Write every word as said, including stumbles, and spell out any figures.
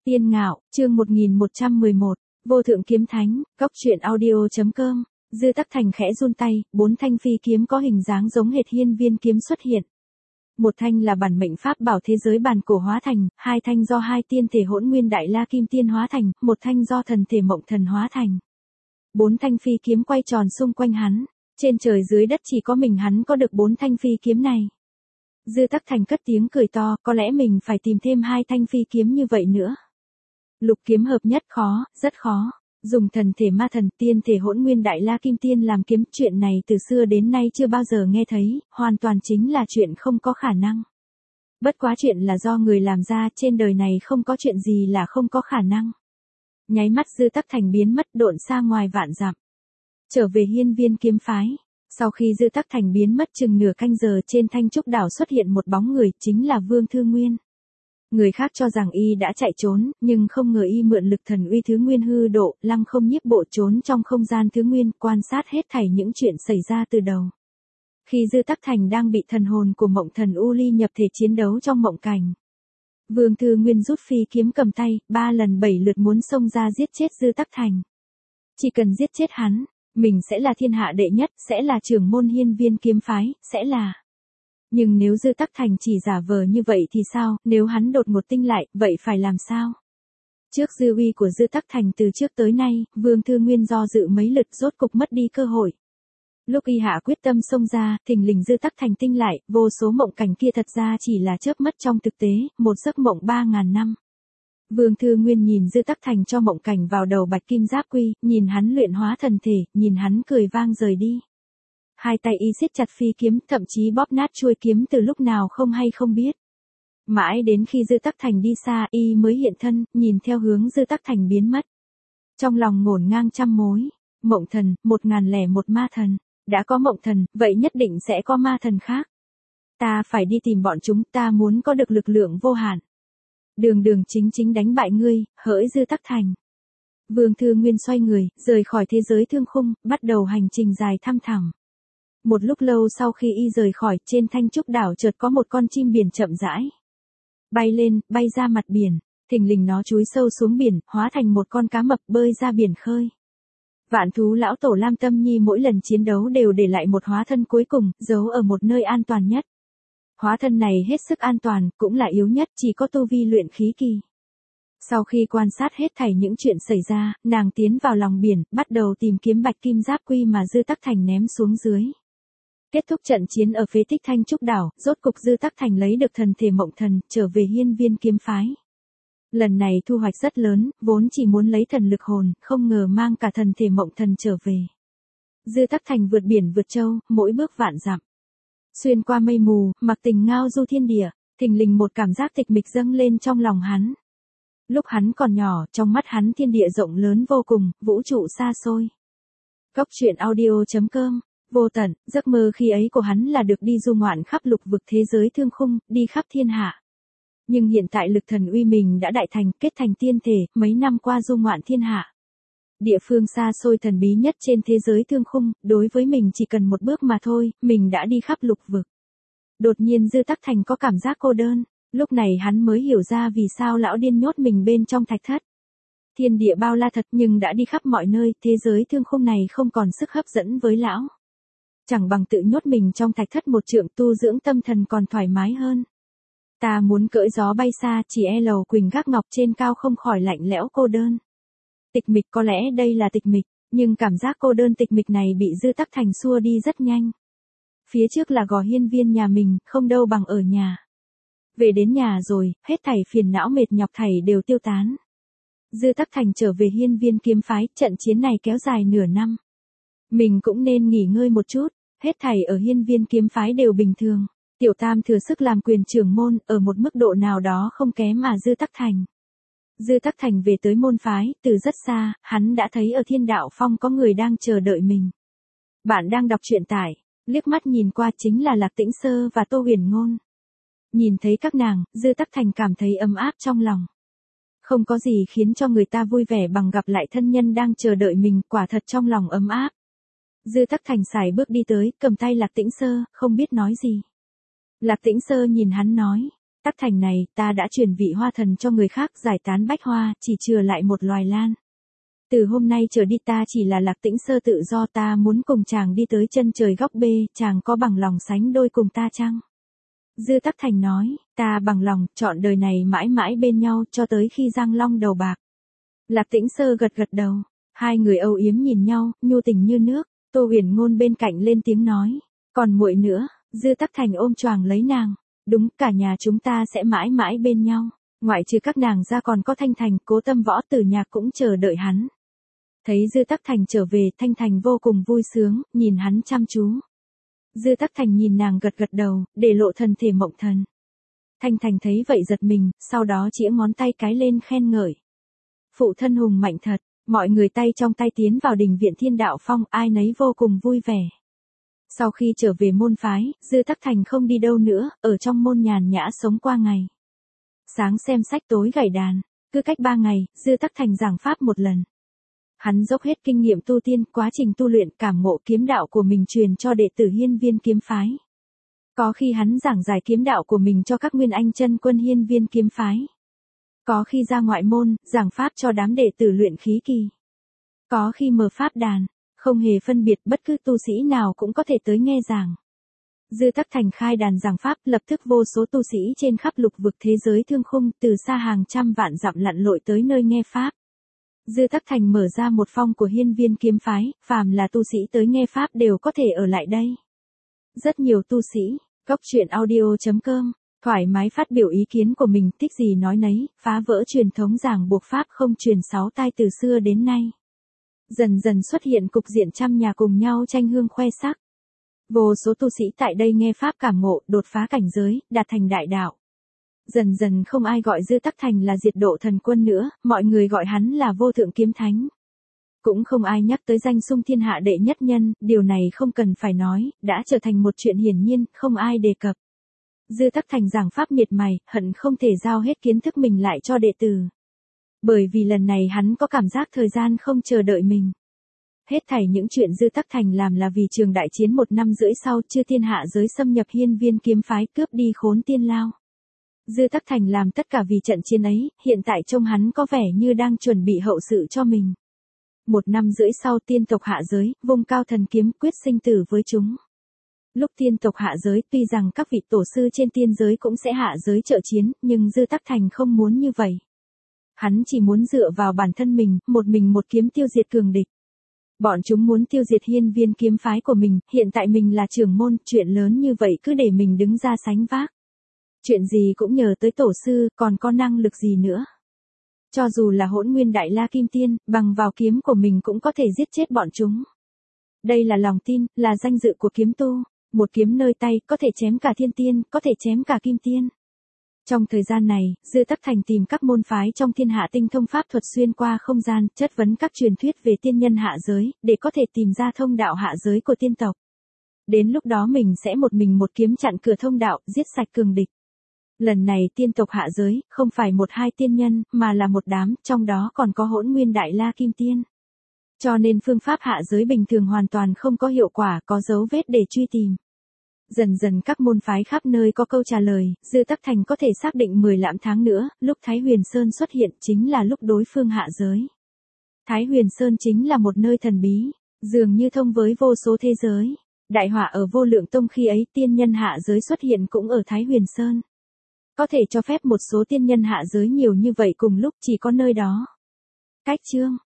Tiên Ngạo, chương một nghìn một trăm mười một, Vô Thượng Kiếm Thánh, Cốc truyện audio.com, Dư Tắc Thành khẽ run tay, bốn thanh phi kiếm có hình dáng giống hệt hiên viên kiếm xuất hiện. Một thanh là bản mệnh pháp bảo thế giới bản cổ hóa thành, hai thanh do hai tiên thể hỗn nguyên đại la kim tiên hóa thành, một thanh do thần thể mộng thần hóa thành. Bốn thanh phi kiếm quay tròn xung quanh hắn, trên trời dưới đất chỉ có mình hắn có được bốn thanh phi kiếm này. Dư Tắc Thành cất tiếng cười to, có lẽ mình phải tìm thêm hai thanh phi kiếm như vậy nữa. Lục kiếm hợp nhất khó, rất khó. Dùng thần thể ma thần tiên thể hỗn nguyên đại la kim tiên làm kiếm, chuyện này từ xưa đến nay chưa bao giờ nghe thấy, hoàn toàn chính là chuyện không có khả năng. Bất quá chuyện là do người làm ra, trên đời này không có chuyện gì là không có khả năng. Nháy mắt Dư Tắc Thành biến mất độn xa ngoài vạn dặm. Trở về hiên viên kiếm phái. Sau khi Dư Tắc Thành biến mất chừng nửa canh giờ, trên Thanh Trúc đảo xuất hiện một bóng người, chính là Vương Thư Nguyên. Người khác cho rằng y đã chạy trốn, nhưng không ngờ y mượn lực thần uy thứ nguyên hư độ, lăng không nhiếp bộ trốn trong không gian thứ nguyên, quan sát hết thảy những chuyện xảy ra từ đầu. Khi Dư Tắc Thành đang bị thần hồn của mộng thần U Ly nhập thể chiến đấu trong mộng cảnh, Vương Thư Nguyên rút phi kiếm cầm tay, ba lần bảy lượt muốn xông ra giết chết Dư Tắc Thành. Chỉ cần giết chết hắn, mình sẽ là thiên hạ đệ nhất, sẽ là trưởng môn hiên viên kiếm phái, sẽ là... Nhưng nếu Dư Tắc Thành chỉ giả vờ như vậy thì sao, nếu hắn đột ngột tinh lại, vậy phải làm sao? Trước dư uy của Dư Tắc Thành từ trước tới nay, Vương Thư Nguyên do dự mấy lượt rốt cục mất đi cơ hội. Lúc y hạ quyết tâm xông ra, thình lình Dư Tắc Thành tinh lại, vô số mộng cảnh kia thật ra chỉ là chớp mắt trong thực tế, một giấc mộng ba ngàn năm. Vương Thư Nguyên nhìn Dư Tắc Thành cho mộng cảnh vào đầu bạch kim giáp quy, nhìn hắn luyện hóa thần thể, nhìn hắn cười vang rời đi. Hai tay y siết chặt phi kiếm, thậm chí bóp nát chuôi kiếm từ lúc nào không hay không biết. Mãi đến khi Dư Tắc Thành đi xa, y mới hiện thân, nhìn theo hướng Dư Tắc Thành biến mất. Trong lòng ngổn ngang trăm mối, mộng thần, một ngàn lẻ một ma thần, đã có mộng thần, vậy nhất định sẽ có ma thần khác. Ta phải đi tìm bọn chúng, ta muốn có được lực lượng vô hạn. Đường đường chính chính đánh bại ngươi, hỡi Dư Tắc Thành. Vương Thư Nguyên xoay người, rời khỏi thế giới thương khung, bắt đầu hành trình dài thăm thẳm. Một lúc lâu sau khi y rời khỏi, trên Thanh Trúc đảo chợt có một con chim biển chậm rãi bay lên, bay ra mặt biển, thình lình nó chúi sâu xuống biển, hóa thành một con cá mập bơi ra biển khơi. Vạn thú lão tổ Lam Tâm Nhi mỗi lần chiến đấu đều để lại một hóa thân cuối cùng, giấu ở một nơi an toàn nhất. Hóa thân này hết sức an toàn, cũng là yếu nhất, chỉ có tu vi luyện khí kỳ. Sau khi quan sát hết thảy những chuyện xảy ra, nàng tiến vào lòng biển, bắt đầu tìm kiếm bạch kim giáp quy mà Dư Tắc Thành ném xuống dưới. Kết thúc trận chiến ở phế tích Thanh Trúc đảo, rốt cục Dư Tắc Thành lấy được thần thể mộng thần, trở về hiên viên kiếm phái. Lần này thu hoạch rất lớn, vốn chỉ muốn lấy thần lực hồn, không ngờ mang cả thần thể mộng thần trở về. Dư Tắc Thành vượt biển vượt châu, mỗi bước vạn dặm. Xuyên qua mây mù, mặc tình ngao du thiên địa, thình lình một cảm giác tịch mịch dâng lên trong lòng hắn. Lúc hắn còn nhỏ, trong mắt hắn thiên địa rộng lớn vô cùng, vũ trụ xa xôi. Cốc truyện audio.com, vô tận, giấc mơ khi ấy của hắn là được đi du ngoạn khắp lục vực thế giới thương khung, đi khắp thiên hạ. Nhưng hiện tại lực thần uy mình đã đại thành, kết thành tiên thể, mấy năm qua du ngoạn thiên hạ. Địa phương xa xôi thần bí nhất trên thế giới thương khung, đối với mình chỉ cần một bước mà thôi, mình đã đi khắp lục vực. Đột nhiên Dư Tắc Thành có cảm giác cô đơn. Lúc này hắn mới hiểu ra vì sao lão điên nhốt mình bên trong thạch thất. Thiên địa bao la thật nhưng đã đi khắp mọi nơi, thế giới thương khung này không còn sức hấp dẫn với lão. Chẳng bằng tự nhốt mình trong thạch thất một trượng, tu dưỡng tâm thần còn thoải mái hơn. Ta muốn cưỡi gió bay xa, chỉ e lầu quỳnh gác ngọc trên cao không khỏi lạnh lẽo cô đơn. Tịch mịch, có lẽ đây là tịch mịch, nhưng cảm giác cô đơn tịch mịch này bị Dư Tắc Thành xua đi rất nhanh. Phía trước là gò hiên viên nhà mình, không đâu bằng ở nhà. Về đến nhà rồi, hết thảy phiền não mệt nhọc thảy đều tiêu tán. Dư Tắc Thành trở về hiên viên kiếm phái, trận chiến này kéo dài nửa năm. Mình cũng nên nghỉ ngơi một chút, hết thảy ở hiên viên kiếm phái đều bình thường. Tiểu Tam thừa sức làm quyền trưởng môn, ở một mức độ nào đó không kém mà Dư Tắc Thành. Dư Tắc Thành về tới môn phái, từ rất xa, hắn đã thấy ở Thiên Đạo Phong có người đang chờ đợi mình. Bạn đang đọc truyện tải, liếc mắt nhìn qua chính là Lạc Tĩnh Sơ và Tô Huyền Ngôn. Nhìn thấy các nàng, Dư Tắc Thành cảm thấy ấm áp trong lòng. Không có gì khiến cho người ta vui vẻ bằng gặp lại thân nhân đang chờ đợi mình, quả thật trong lòng ấm áp. Dư Tắc Thành sải bước đi tới, cầm tay Lạc Tĩnh Sơ, không biết nói gì. Lạc Tĩnh Sơ nhìn hắn nói, Tắc thành này, ta đã truyền vị hoa thần cho người khác giải tán bách hoa, chỉ chừa lại một loài lan. Từ hôm nay trở đi ta chỉ là Lạc Tĩnh Sơ tự do, ta muốn cùng chàng đi tới chân trời góc bê, chàng có bằng lòng sánh đôi cùng ta chăng? Dư Tắc Thành nói, ta bằng lòng, chọn đời này mãi mãi bên nhau, cho tới khi Giang Long đầu bạc. Lạc Tĩnh Sơ gật gật đầu, hai người âu yếm nhìn nhau, nhu tình như nước. Tô Huyền Ngôn bên cạnh lên tiếng nói, còn muội nữa. Dư Tắc Thành ôm choàng lấy nàng, đúng, cả nhà chúng ta sẽ mãi mãi bên nhau, ngoại trừ các nàng ra còn có Thanh Thành, Cố Tâm Võ Tử Nhạc cũng chờ đợi hắn. Thấy Dư Tắc Thành trở về, Thanh Thành vô cùng vui sướng, nhìn hắn chăm chú. Dư Tắc Thành nhìn nàng gật gật đầu, để lộ thần thể mộng thần. Thanh Thành thấy vậy giật mình, sau đó chĩa ngón tay cái lên khen ngợi. Phụ thân hùng mạnh thật, mọi người tay trong tay tiến vào đình viện Thiên Đạo Phong, ai nấy vô cùng vui vẻ. Sau khi trở về môn phái, Dư Tắc Thành không đi đâu nữa, ở trong môn nhàn nhã sống qua ngày. Sáng xem sách tối gảy đàn, cứ cách ba ngày, Dư Tắc Thành giảng pháp một lần. Hắn dốc hết kinh nghiệm tu tiên, quá trình tu luyện cảm ngộ kiếm đạo của mình truyền cho đệ tử Hiên Viên kiếm phái. Có khi hắn giảng giải kiếm đạo của mình cho các nguyên anh chân quân Hiên Viên kiếm phái. Có khi ra ngoại môn, giảng pháp cho đám đệ tử luyện khí kỳ. Có khi mở pháp đàn, không hề phân biệt, bất cứ tu sĩ nào cũng có thể tới nghe giảng. Dư Tắc Thành khai đàn giảng pháp, lập tức vô số tu sĩ trên khắp lục vực thế giới thương khung, từ xa hàng trăm vạn dặm lặn lội tới nơi nghe pháp. Dư Tắc Thành mở ra một phong của Hiên Viên kiếm phái, phàm là tu sĩ tới nghe pháp đều có thể ở lại đây. Rất nhiều tu sĩ, góc truyện audio chấm com, thoải mái phát biểu ý kiến của mình, thích gì nói nấy, phá vỡ truyền thống giảng buộc pháp không truyền sáu tai từ xưa đến nay. Dần dần xuất hiện cục diện trăm nhà cùng nhau tranh hương khoe sắc. Vô số tu sĩ tại đây nghe pháp cảm ngộ, đột phá cảnh giới, đạt thành đại đạo. Dần dần không ai gọi Dư Tắc Thành là diệt độ thần quân nữa, mọi người gọi hắn là vô thượng kiếm thánh. Cũng không ai nhắc tới danh xưng thiên hạ đệ nhất nhân, điều này không cần phải nói, đã trở thành một chuyện hiển nhiên, không ai đề cập. Dư Tắc Thành giảng pháp miệt mài, hận không thể giao hết kiến thức mình lại cho đệ tử. Bởi vì lần này hắn có cảm giác thời gian không chờ đợi mình. Hết thảy những chuyện Dư Tắc Thành làm là vì trường đại chiến một năm rưỡi sau, chư thiên hạ giới xâm nhập Hiên Viên kiếm phái, cướp đi Khốn Tiên Lao. Dư Tắc Thành làm tất cả vì trận chiến ấy, hiện tại trông hắn có vẻ như đang chuẩn bị hậu sự cho mình. Một năm rưỡi sau, tiên tộc hạ giới, vung cao thần kiếm quyết sinh tử với chúng. Lúc tiên tộc hạ giới, tuy rằng các vị tổ sư trên tiên giới cũng sẽ hạ giới trợ chiến, nhưng Dư Tắc Thành không muốn như vậy. Hắn chỉ muốn dựa vào bản thân mình, một mình một kiếm tiêu diệt cường địch. Bọn chúng muốn tiêu diệt Hiên Viên kiếm phái của mình, hiện tại mình là trưởng môn, chuyện lớn như vậy cứ để mình đứng ra sánh vác. Chuyện gì cũng nhờ tới tổ sư, còn có năng lực gì nữa. Cho dù là Hỗn Nguyên Đại La Kim Tiên, bằng vào kiếm của mình cũng có thể giết chết bọn chúng. Đây là lòng tin, là danh dự của kiếm tu, một kiếm nơi tay, có thể chém cả thiên tiên, có thể chém cả kim tiên. Trong thời gian này, Dư Tắc Thành tìm các môn phái trong thiên hạ tinh thông pháp thuật xuyên qua không gian, chất vấn các truyền thuyết về tiên nhân hạ giới, để có thể tìm ra thông đạo hạ giới của tiên tộc. Đến lúc đó mình sẽ một mình một kiếm chặn cửa thông đạo, giết sạch cường địch. Lần này tiên tộc hạ giới, không phải một hai tiên nhân, mà là một đám, trong đó còn có Hỗn Nguyên Đại La Kim Tiên. Cho nên phương pháp hạ giới bình thường hoàn toàn không có hiệu quả, có dấu vết để truy tìm. Dần dần các môn phái khắp nơi có câu trả lời, Dư Tắc Thành có thể xác định mười lăm tháng nữa, lúc Thái Huyền Sơn xuất hiện chính là lúc đối phương hạ giới. Thái Huyền Sơn chính là một nơi thần bí, dường như thông với vô số thế giới. Đại họa ở Vô Lượng Tông khi ấy, tiên nhân hạ giới xuất hiện cũng ở Thái Huyền Sơn. Có thể cho phép một số tiên nhân hạ giới nhiều như vậy cùng lúc, chỉ có nơi đó. Cách chương